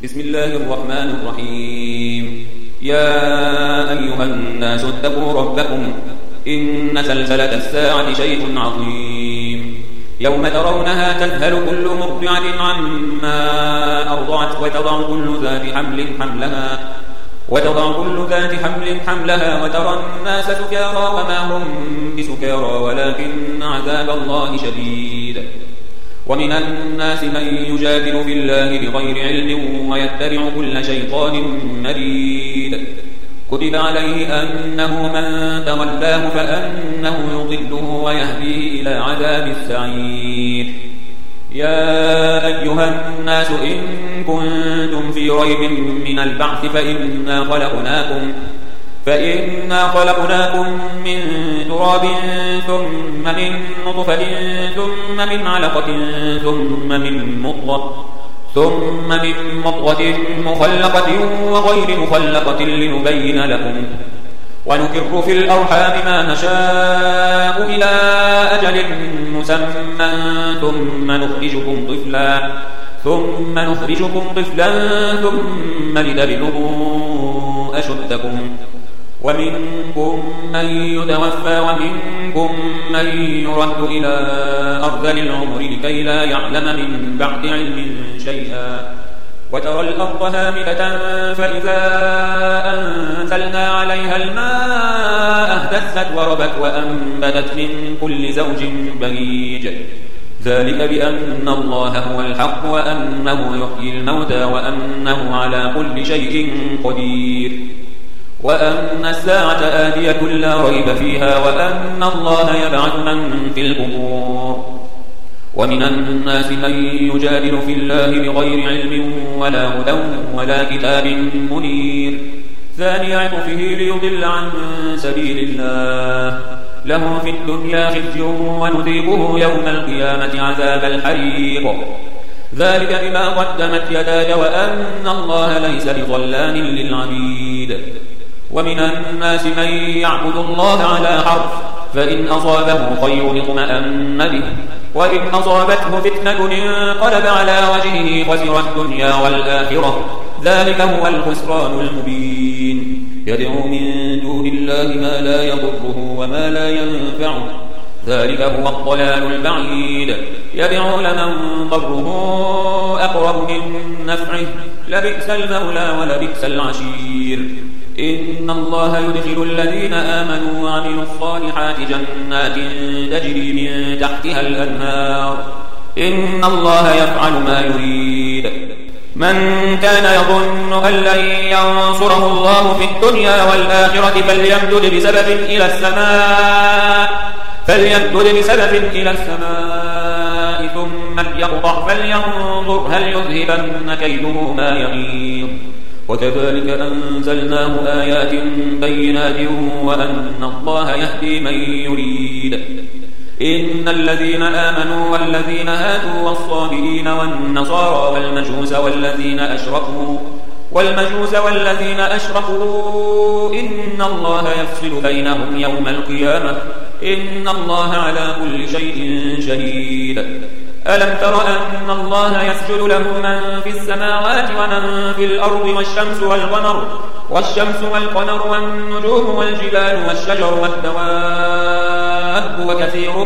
بسم الله الرحمن الرحيم. يا أيها الناس اتقوا ربكم إن زلزلة الساعة شيء عظيم. يوم ترونها تذهل كل مرضعة عما أرضعت وتضع كل ذات حمل حملها وترى الناس سكارى وما هم بسكارى ولكن عذاب الله شديد. ومن الناس من يجادل في الله بغير علم ويتبع كل شيطان مريد. كتب عليه أنه من تولاه فأنه يضله ويهديه إلى عذاب السعير. يا أيها الناس إن كنتم في ريب من البعث فإنا خلقناكم من تراب ثم من نطفة ثم من علقة ثم من مضغة مخلقة وغير مخلقة لنبين لكم ونكر في الأرحام ما نشاء إلى أجل مسمى ثم نخرجكم طفلا ثم لتبلغوا أشدكم ومنكم من يتوفى ومنكم من يرد إلى أرذل العمر لكي لا يعلم من بعد علم شيئا. وترى الأرض هامدة فإذا أنزلنا عليها الماء اهتزت وربت وأنبتت من كل زوج بهيج. ذلك بأن الله هو الحق وأنه يحيي الموتى وأنه على كل شيء قدير وأن الساعة آتية لا ريب فيها وأن الله يبعث من في القبور. ومن الناس من يجادل في الله بغير علم ولا هدى ولا كتاب منير. ثاني عطفه ليضل عن سبيل الله. له في الدنيا خزي ونذيقه يوم القيامة عذاب الحريق. ذلك بما قدمت يداك وأن الله ليس بظلام للعبيد. ومن الناس من يعبد الله على حرف فإن أصابه خير اطمأن به وإن أصابته فتنة انقلب على وجهه خسر الدنيا والآخرة. ذلك هو الخسران المبين. يدعو من دون الله ما لا يضره وما لا ينفعه. ذلك هو الضلال البعيد. يدعو لمن ضره أقرب من نفعه. لبئس المولى ولبئس العشير. إن الله يدخل الذين آمنوا وعملوا الصالحات جنات تجري من تحتها الأنهار. إن الله يفعل ما يريد. من كان يظن أن لن ينصره الله في الدنيا والآخرة فليمدد بسبب إلى السماء ثم ليقطع فلينظر هل يذهبن كيده ما يغيظ. وكذلك أنزلناه آيات بينات وأن الله يهدي من يريد. إن الذين آمنوا والذين هادوا والصابئين والنصارى والمجوس والذين أشركوا إن الله يفصل بينهم يوم القيامة. إن الله على كل شيء شهيد. ألم تر أن الله يسجد له من في السماوات ومن في الأرض والشمس والقمر والنجوم والجبال والشجر والدواب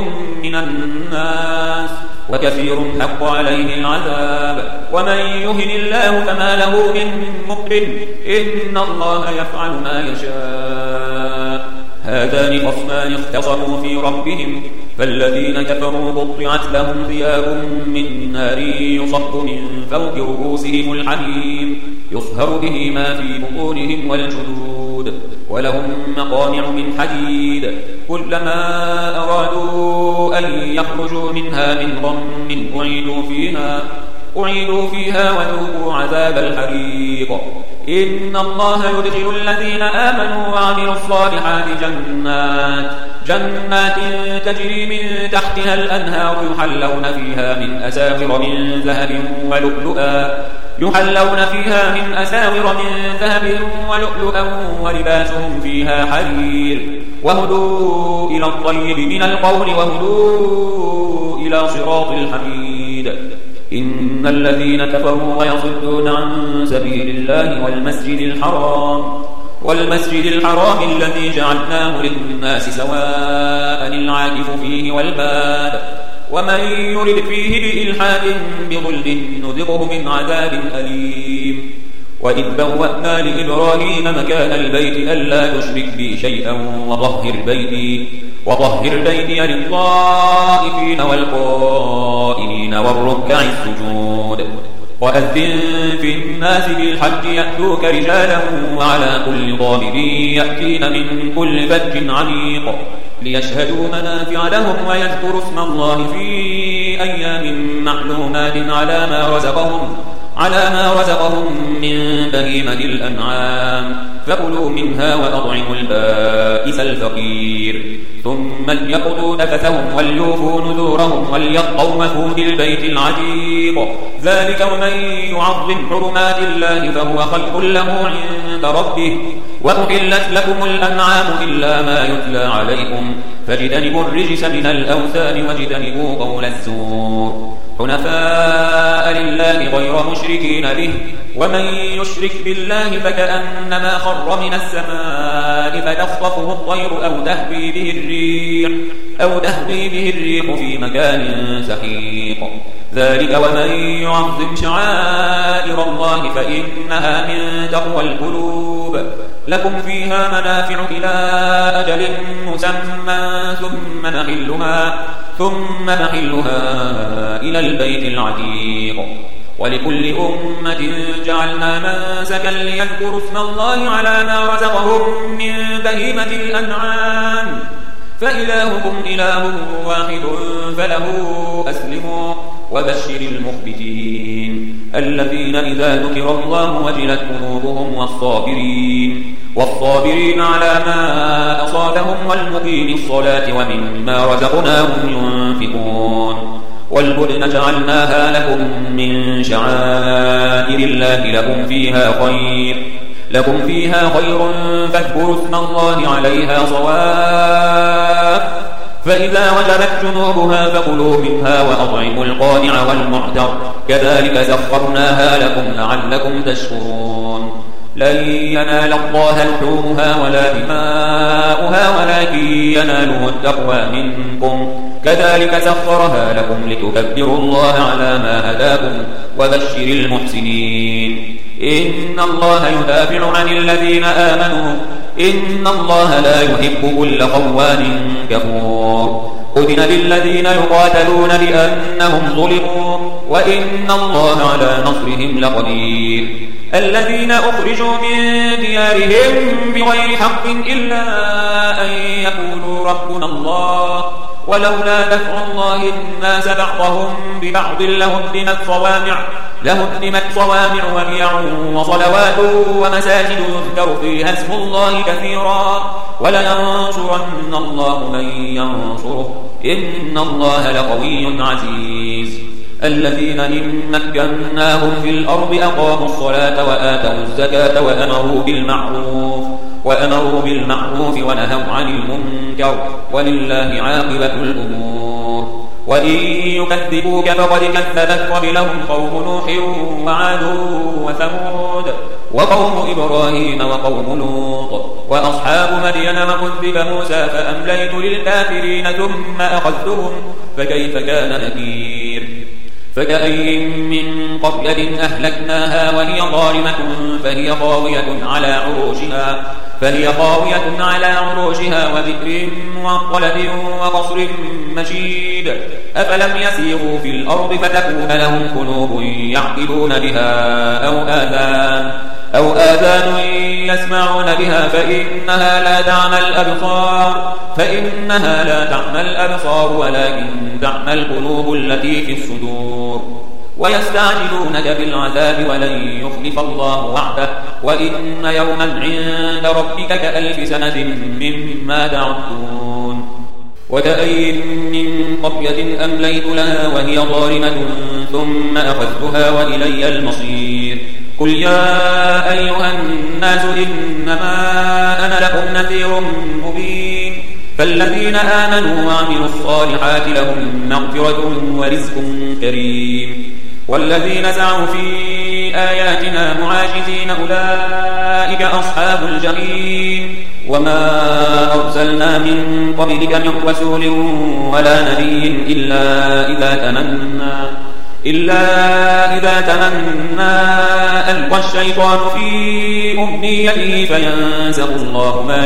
وكثير حق عليه العذاب. ومن يهن الله فما له من مكرم. إن الله يفعل ما يشاء. هذان خصمان اختصموا في ربهم فالذين كفروا قطعت لهم ثياب من نار يصب من فوق رؤوسهم الحميم يصهر به ما في بطونهم والجلود ولهم مقامع من حديد. كلما أرادوا أن يخرجوا منها من غم أعيدوا فيها وذوقوا عذاب الحريق. إن الله يدخل الذين آمنوا وعملوا الصالحات جنات تجري من تحتها الأنهار يحلون فيها من أساور من ذهب ولؤلؤا ولباسهم فيها حرير. وهدوا إلى الطيب من القول وهدوا إلى صراط الحميد. إن الذين كفروا ويصدون عن سبيل الله والمسجد الحرام الذي جعلناه للناس سواء العاكف فيه والباد ومن يرد فيه بإلحاد بظلم نذقه من عذاب أليم وإذ بوأنا لإبراهيم مكان البيت ألا تشرك بي شيئا وطهر بيتي للطائفين والقائمين والركع السجود وأذن في الناس بالحج يأتوك رجالا وعلى كل ضامر يأتين من كل فج عميق ليشهدوا منافع لهم ويذكروا اسم الله في أيام معلومات على ما رزقهم من بهيمة الأنعام فكلوا منها وأطعموا البائس الفقير ثم ليقضوا نفثهم وليوفوا نذورهم وليطوفوا بالبيت العتيق ذلك ومن يعظم حرمات الله فهو خير له عند ربه وأحلت لكم الأنعام إلا ما يتلى عليكم فاجتنبوا الرجس من الأوثان واجتنبوا قول الزور حنفاء لله غير مشركين به ومن يشرك بالله فكأنما خر من السماء فتخطفه الطير أو تهوي به الريح في مكان سحيق ذلك ومن يعظم شعائر الله فإنها من تقوى القلوب لكم فيها منافع إلى أجل مسمى ثم محلها إلى البيت العتيق ولكل أمة جعلنا منسكا ليذكروا اسم الله على ما رزقهم من بهيمة الأنعام فإلهكم إله واحد فله أسلموا وبشر المخبتين الذين إذا ذكر الله وجلت قلوبهم والصابرين على ما أصابهم والمقيم الصلاة ومما رزقناهم ينفقون والبدن جعلناها لكم من شعائر الله لكم فيها خير فاذكروا اسم الله عليها صواف فإذا وجبت جنوبها فكلوا منها وأطعموا القانع والمعتر كذلك سخرناها لكم لعلكم تشكرون لن ينال الله لحومها ولا دماؤها ولكن يناله التقوى منكم كذلك سخرها لكم لتكبروا الله على ما هداكم وبشر المحسنين إن الله يدافع عن الذين آمنوا إن الله لا يحب كل خوان كفور أذن للذين يقاتلون بأنهم ظلموا وإن الله على نصرهم لقدير الذين أخرجوا من ديارهم بغير حق إلا أن يقولوا ربنا الله ولولا دفع الله الناس بعضهم ببعض لهدمت صوامع وبيع وصلوات ومساجد يذكر فيها اسم الله كثيرا ولينصرن الله من ينصره إن الله لقوي عزيز الذين إن مكناهم في الأرض أقاموا الصلاة وآتوا الزكاة وأمروا بالمعروف ونهوا عن المنكر ولله عاقبة الأمور وإن يكذبوك فقد كذبت قبلهم قوم نوح وعاد وثمود وقوم إبراهيم وقوم لوط وأصحاب مدين وكذب موسى فأمليت للكافرين ثم أخذتهم فكيف كان نكير فكأي من قرية أهلكناها وهي ظالمة فهي خاوية على عروشها وذكر معطلة وقصر مشيد أفلم يسيروا في الأرض فتكون لهم قلوب يعقلون بها أو آذان يسمعون بها فإنها لا تعمى الأبصار ولكن تعمى القلوب التي في الصدور ويستعجلونك بالعذاب ولن يخلف الله وعده وإن يوما عند ربك كألف سنة مما تعدون وكأي من قرية أمليت لها وهي ظالمة ثم أخذتها وإلي المصير قل يا أيها الناس إنما أنا لكم نذير مبين فالذين آمنوا وعملوا الصالحات لهم مغفرة ورزق كريم والذين سعوا في آياتنا معاجزين أولئك أصحاب الجحيم وما أرسلنا من قبلك من رسول ولا نبي إلا إذا تمنى ألقى الشيطان في أمنيته فينسخ الله ما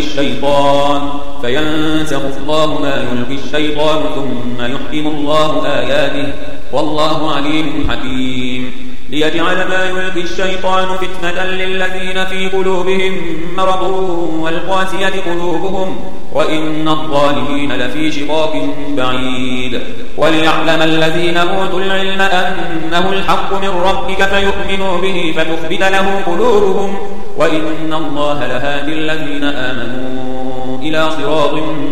يلقي الشيطان ثم يحكم الله آياته والله عليم حكيم ليجعل ما يلقي الشيطان فتنة للذين في قلوبهم مرض والقاسية قلوبهم وإن الظالمين لفي شقاق بعيد وليعلم الذين أوتوا العلم أنه الحق من ربك فيؤمنوا به فتخبت له قلوبهم وإن الله لهادي الذين آمنوا إلى صراط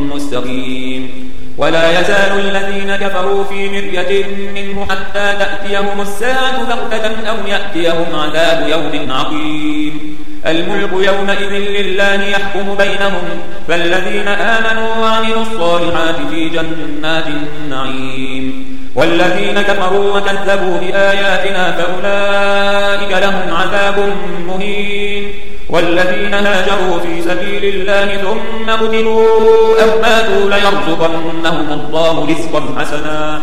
مستقيم ولا يزال الذين كفروا في مرية منه حتى تأتيهم الساعة بغتة أو يأتيهم عذاب يوم عقيم الملك يومئذ لله يحكم بينهم فالذين آمنوا وعملوا الصالحات في جنات النعيم والذين كفروا وكذبوا بآياتنا فأولئك لهم عذاب مهين والذين هاجروا في سبيل الله ثم قتلوا أو ماتوا ليرزقنهم الله رزقا حسنا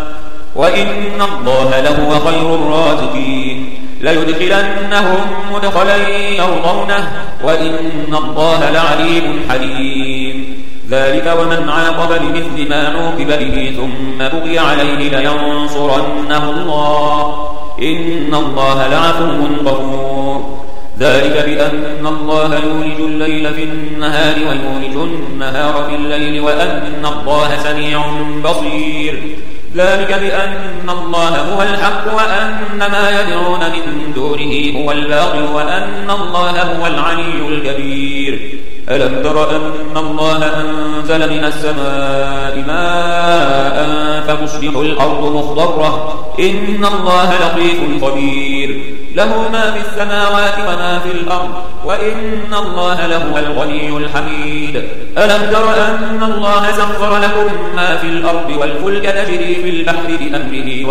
وإن الله لهو خير الرازقين ليدخلنهم مدخلا يرضونه وإن الله لعليم حليم ذلك ومن عاقب بمثل ما عوقب به ثم بغي عليه لينصرنه الله إن الله لعفو غفور ذلك بأن الله يولج الليل في النهار ويولج النهار في الليل وأن الله سميع بصير ذلك بأن الله هو الحق وأن ما يدعون من دونه هو الباطل وأن الله هو العلي الكبير ألم تر أن الله أنزل من السماء ماء فتصبح الأرض مخضرة إن الله لطيف خبير له ما في السماوات وما في الأرض وإن الله لهو الغني الحميد ألم تر أن الله سخر لكم ما في الأرض والفلك تجري في البحر بأمره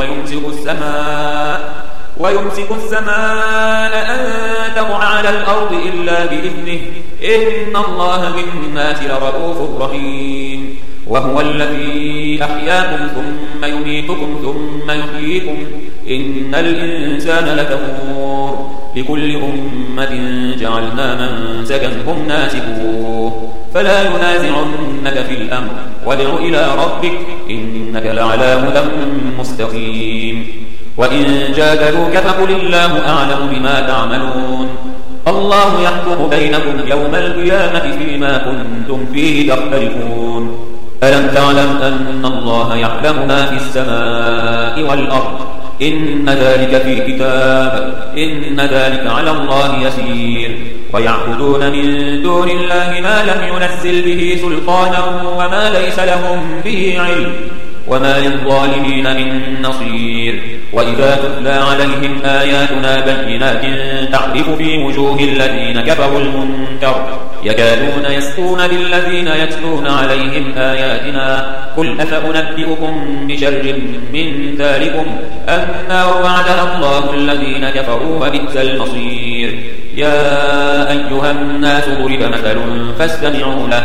ويمسك السماء أن تقع على الأرض إلا بإذنه إن الله بالناس لرؤوف رحيم وهو الذي أحياكم ثم يميتكم ثم يحييكم إن الإنسان لكفور لكل أمة جعلنا منسكا هم ناسكوه فلا ينازعنك في الأمر وادع إلى ربك إنك لعلى هدى مستقيم وإن جادلوك فقل الله أعلم بما تعملون الله يحكم بينكم يوم القيامة فيما كنتم فيه تختلفون ألم تعلم أن الله يعلم ما في السماء والأرض إن ذلك في كتاب إن ذلك على الله يسير ويعبدون من دون الله ما لم ينزل به سلطانا وما ليس لهم به علم وما للظالمين من نصير وإذا تتلى عليهم آياتنا بينات تعرف في وجوه الذين كفروا المنكر يكادون يسطون بالذين يتلون عليهم آياتنا قل أفأنبئكم بشر من ذلكم النار وعدها الله الذين كفروا وبئس المصير يا أيها الناس ضرب مثل فاستمعوا له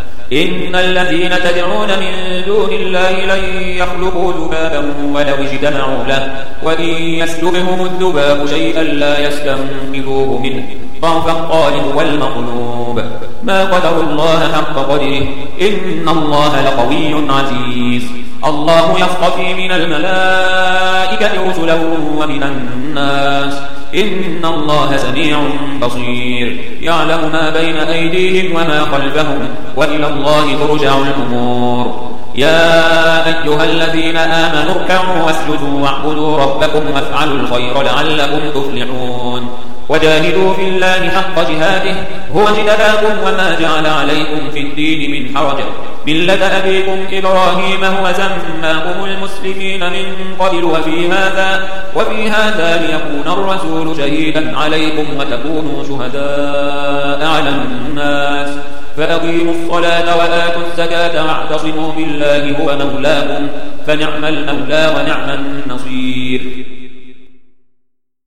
إن الذين تدعون من دون الله لن يخلقوا ذبابا ولو اجتمعوا له وإن يسلبهم الذباب شيئا لا يستنقذوه منه ضعف الطالب والمطلوب ما قدر الله حق قدره إن الله لقوي عزيز الله يصطفي من الملائكة رسلا ومن الناس إن الله سميع بصير يعلم ما بين أيديهم وما خلفهم وإلى الله ترجع الأمور يا أيها الذين آمنوا اركعوا واسجدوا واعبدوا ربكم وافعلوا الخير لعلكم تفلحون وجاهدوا في الله حق جهاده هو اجتباكم وما جعل عليكم في الدين من حرج ملة أبيكم إبراهيم هو سماكم المسلمين من قبل وفي هذا ليكون الرسول شهيدا عليكم وتكونوا شهداء على الناس فأقيموا الصلاة وآتوا الزكاة واعتصموا بالله هو مولاكم فنعم المولى ونعم النصير